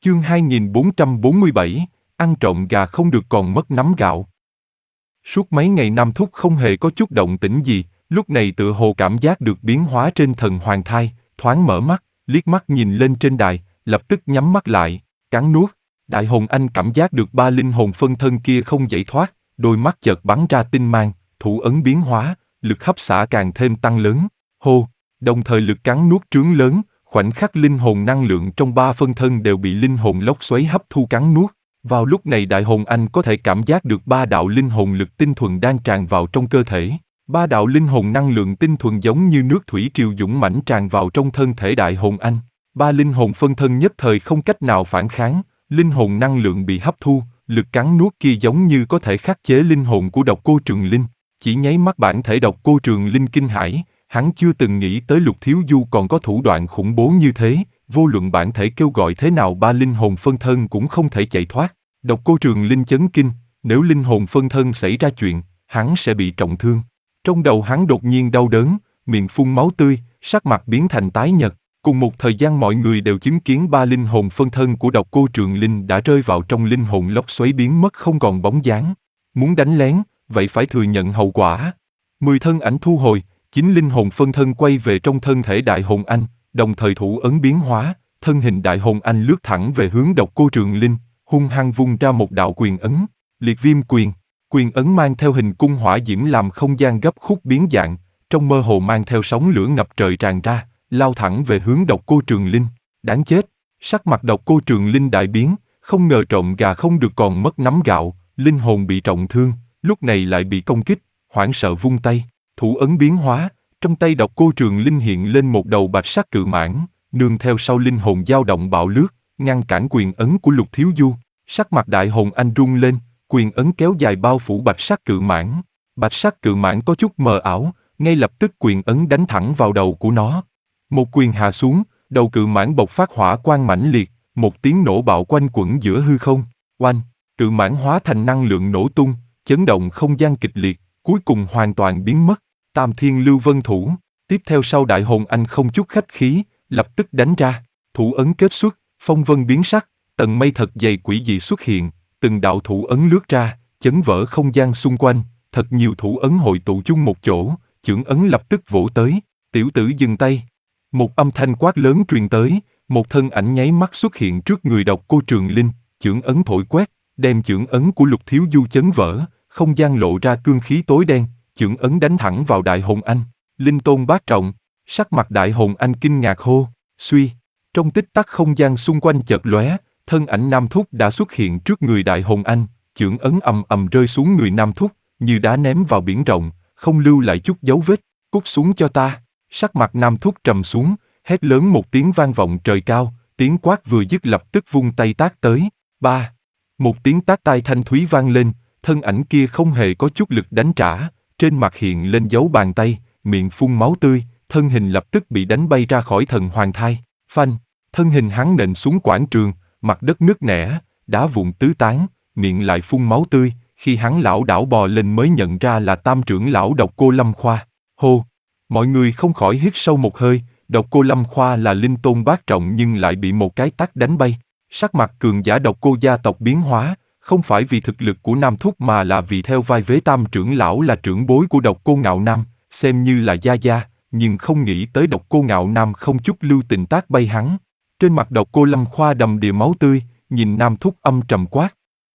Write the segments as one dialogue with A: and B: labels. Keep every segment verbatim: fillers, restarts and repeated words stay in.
A: Chương hai nghìn bốn trăm bốn mươi bảy, ăn trộm gà không được còn mất nắm gạo. Suốt mấy ngày Nam Thúc không hề có chút động tĩnh gì, lúc này tựa hồ cảm giác được biến hóa trên thần hoàng thai, thoáng mở mắt, liếc mắt nhìn lên trên đài, lập tức nhắm mắt lại, cắn nuốt. Đại hồn anh cảm giác được ba linh hồn phân thân kia không giải thoát, đôi mắt chợt bắn ra tinh mang, thủ ấn biến hóa, lực hấp xả càng thêm tăng lớn. Hô, đồng thời lực cắn nuốt trướng lớn, khoảnh khắc linh hồn năng lượng trong ba phân thân đều bị linh hồn lốc xoáy hấp thu cắn nuốt. Vào lúc này đại hồn anh có thể cảm giác được ba đạo linh hồn lực tinh thuần đang tràn vào trong cơ thể. Ba đạo linh hồn năng lượng tinh thuần giống như nước thủy triều dũng mãnh tràn vào trong thân thể đại hồn anh. Ba linh hồn phân thân nhất thời không cách nào phản kháng, linh hồn năng lượng bị hấp thu, lực cắn nuốt kia giống như có thể khắc chế linh hồn của Độc Cô Trường Linh. Chỉ nháy mắt bản thể Độc Cô Trường Linh kinh hãi, hắn chưa từng nghĩ tới Lục Thiếu Du còn có thủ đoạn khủng bố như thế, vô luận bản thể kêu gọi thế nào ba linh hồn phân thân cũng không thể chạy thoát. Độc Cô Trường Linh chấn kinh, nếu linh hồn phân thân xảy ra chuyện, hắn sẽ bị trọng thương. Trong đầu hắn đột nhiên đau đớn, miệng phun máu tươi, sắc mặt biến thành tái nhợt. Cùng một thời gian mọi người đều chứng kiến ba linh hồn phân thân của Độc Cô Trường Linh đã rơi vào trong linh hồn lốc xoáy biến mất không còn bóng dáng. Muốn đánh lén, vậy phải thừa nhận hậu quả. Mười thân ảnh thu hồi, chín linh hồn phân thân quay về trong thân thể đại hồn anh, đồng thời thủ ấn biến hóa, thân hình đại hồn anh lướt thẳng về hướng Độc Cô Trường Linh, hung hăng vung ra một đạo quyền ấn, liệt viêm quyền. Quyền ấn mang theo hình cung hỏa diễm làm không gian gấp khúc biến dạng, trong mơ hồ mang theo sóng lửa ngập trời tràn ra, lao thẳng về hướng Độc Cô Trường Linh. Đáng chết! Sắc mặt Độc Cô Trường Linh đại biến, không ngờ trộm gà không được còn mất nắm gạo, linh hồn bị trọng thương, lúc này lại bị công kích, hoảng sợ vung tay, thủ ấn biến hóa, trong tay Độc Cô Trường Linh hiện lên một đầu bạch sắc cự mãng, nương theo sau linh hồn dao động bạo lướt, ngăn cản quyền ấn của Lục Thiếu Du. Sắc mặt đại hồn anh rung lên, quyền ấn kéo dài bao phủ bạch sắc cự mãng. Bạch sắc cự mãng có chút mờ ảo, ngay lập tức quyền ấn đánh thẳng vào đầu của nó. Một quyền hạ xuống, đầu cự mãng bộc phát hỏa quang mãnh liệt, một tiếng nổ bạo quanh quẩn giữa hư không. Oanh, cự mãng hóa thành năng lượng nổ tung, chấn động không gian kịch liệt, cuối cùng hoàn toàn biến mất. Tam Thiên Lưu Vân Thủ, tiếp theo sau đại hồn anh không chút khách khí, lập tức đánh ra, thủ ấn kết xuất, phong vân biến sắc, tầng mây thật dày quỷ dị xuất hiện, từng đạo thủ ấn lướt ra, chấn vỡ không gian xung quanh, thật nhiều thủ ấn hội tụ chung một chỗ, chưởng ấn lập tức vỗ tới, tiểu tử dừng tay. Một âm thanh quát lớn truyền tới, một thân ảnh nháy mắt xuất hiện trước người Độc Cô Trường Linh, chưởng ấn thổi quét, đem chưởng ấn của Lục Thiếu Du chấn vỡ, không gian lộ ra cương khí tối đen, chưởng ấn đánh thẳng vào đại hồn anh. Linh tôn bát trọng, sắc mặt đại hồn anh kinh ngạc hô, suy, trong tích tắc không gian xung quanh chợt lóe, thân ảnh Nam Thúc đã xuất hiện trước người đại hồn anh, chưởng ấn ầm ầm rơi xuống người Nam Thúc, như đá ném vào biển rộng, không lưu lại chút dấu vết. Cút xuống cho ta. Sắc mặt Nam Thúc trầm xuống, hét lớn một tiếng vang vọng trời cao, tiếng quát vừa dứt lập tức vung tay tát tới. Ba, một tiếng tát tai thanh thúy vang lên, thân ảnh kia không hề có chút lực đánh trả, trên mặt hiện lên dấu bàn tay, miệng phun máu tươi, thân hình lập tức bị đánh bay ra khỏi thần hoàng thai. Phanh, thân hình hắn nện xuống quảng trường, mặt đất nứt nẻ, đá vụn tứ tán, miệng lại phun máu tươi. Khi hắn lảo đảo bò lên mới nhận ra là Tam trưởng lão Độc Cô Lâm Khoa. Hô! Mọi người không khỏi hít sâu một hơi. Độc Cô Lâm Khoa là linh tôn bát trọng nhưng lại bị một cái tát đánh bay. Sắc mặt cường giả Độc Cô gia tộc biến hóa, không phải vì thực lực của Nam Thúc mà là vì theo vai vế Tam trưởng lão là trưởng bối của Độc Cô Ngạo Nam, xem như là gia gia, nhưng không nghĩ tới Độc Cô Ngạo Nam không chút lưu tình tát bay hắn. Trên mặt Độc Cô Lâm Khoa đầm đìa máu tươi, nhìn Nam Thúc âm trầm quát.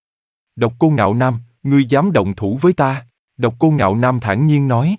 A: Độc Cô Ngạo Nam, ngươi dám động thủ với ta? Độc Cô Ngạo Nam thản nhiên nói.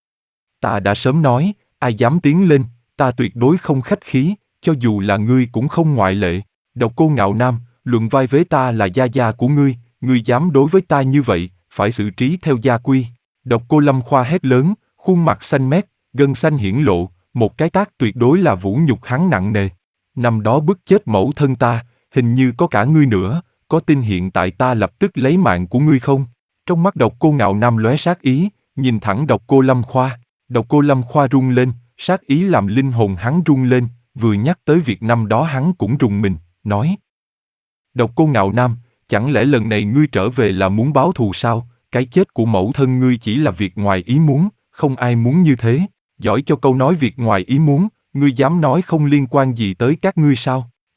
A: Ta đã sớm nói, ai dám tiến lên, ta tuyệt đối không khách khí, cho dù là ngươi cũng không ngoại lệ. Độc Cô Ngạo Nam, luận vai vế ta là gia gia của ngươi, ngươi dám đối với ta như vậy, phải xử trí theo gia quy. Độc Cô Lâm Khoa hét lớn, khuôn mặt xanh mét, gân xanh hiển lộ, một cái tát tuyệt đối là vũ nhục hắn nặng nề. Năm đó bức chết mẫu thân ta, hình như có cả ngươi nữa, có tin hiện tại ta lập tức lấy mạng của ngươi không? Trong mắt Độc Cô Ngạo Nam lóe sát ý, nhìn thẳng Độc Cô Lâm Khoa. Độc Cô Lâm Khoa rung lên, sát ý làm linh hồn hắn rung lên, vừa nhắc tới việc năm đó hắn cũng rùng mình, nói. Độc Cô Ngạo Nam, chẳng lẽ lần này ngươi trở về là muốn báo thù sao? Cái chết của mẫu thân ngươi chỉ là việc ngoài ý muốn, không ai muốn như thế. Giỏi cho câu nói việc ngoài ý muốn, ngươi dám nói không liên quan gì tới các ngươi sao?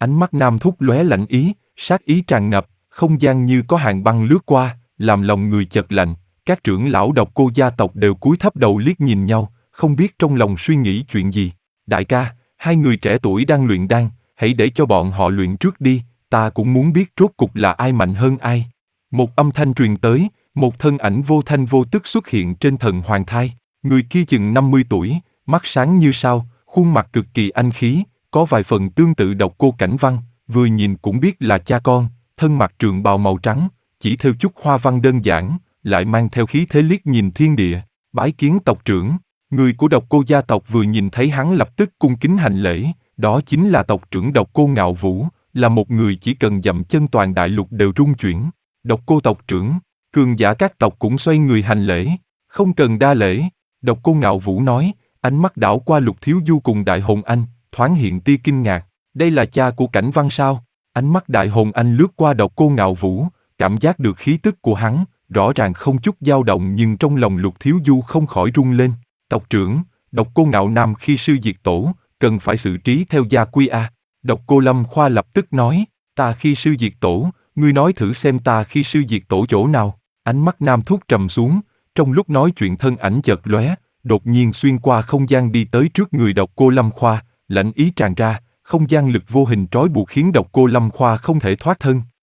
A: Ánh mắt Nam Thúc lóe lạnh ý, sát ý tràn ngập, không gian như có hàng băng lướt qua, làm lòng người chợt lạnh. Các trưởng lão Độc Cô gia tộc đều cúi thấp đầu liếc nhìn nhau, không biết trong lòng suy nghĩ chuyện gì. Đại ca, hai người trẻ tuổi đang luyện đan, hãy để cho bọn họ luyện trước đi, ta cũng muốn biết rốt cục là ai mạnh hơn ai. Một âm thanh truyền tới, một thân ảnh vô thanh vô tức xuất hiện trên thần hoàng thai. Người kia chừng năm mươi tuổi, mắt sáng như sao, khuôn mặt cực kỳ anh khí, có vài phần tương tự Độc Cô Cảnh Văn, vừa nhìn cũng biết là cha con, thân mặc trường bào màu trắng, chỉ theo chút hoa văn đơn giản, lại mang theo khí thế liếc nhìn thiên địa. Bái kiến tộc trưởng. Người của Độc Cô gia tộc vừa nhìn thấy hắn lập tức cung kính hành lễ, đó chính là tộc trưởng Độc Cô Ngạo Vũ, là một người chỉ cần dậm chân toàn đại lục đều rung chuyển. Độc Cô tộc trưởng, cường giả các tộc cũng xoay người hành lễ, không cần đa lễ. Độc Cô Ngạo Vũ nói, ánh mắt đảo qua Lục Thiếu Du cùng Đại Hồn Anh, thoáng hiện tia kinh ngạc. Đây là cha của Cảnh Văn sao? Ánh mắt Đại Hồn Anh lướt qua Độc Cô Ngạo Vũ, cảm giác được khí tức của hắn, rõ ràng không chút dao động nhưng trong lòng Lục Thiếu Du không khỏi rung lên. Tộc trưởng, Độc Cô Ngạo Nam khi sư diệt tổ, cần phải xử trí theo gia quy a. Độc Cô Lâm Khoa lập tức nói, ta khi sư diệt tổ, ngươi nói thử xem ta khi sư diệt tổ chỗ nào. Ánh mắt Nam Thúc trầm xuống, trong lúc nói chuyện thân ảnh chợt lóe, đột nhiên xuyên qua không gian đi tới trước người Độc Cô Lâm Khoa, lạnh ý tràn ra, không gian lực vô hình trói buộc khiến Độc Cô Lâm Khoa không thể thoát thân.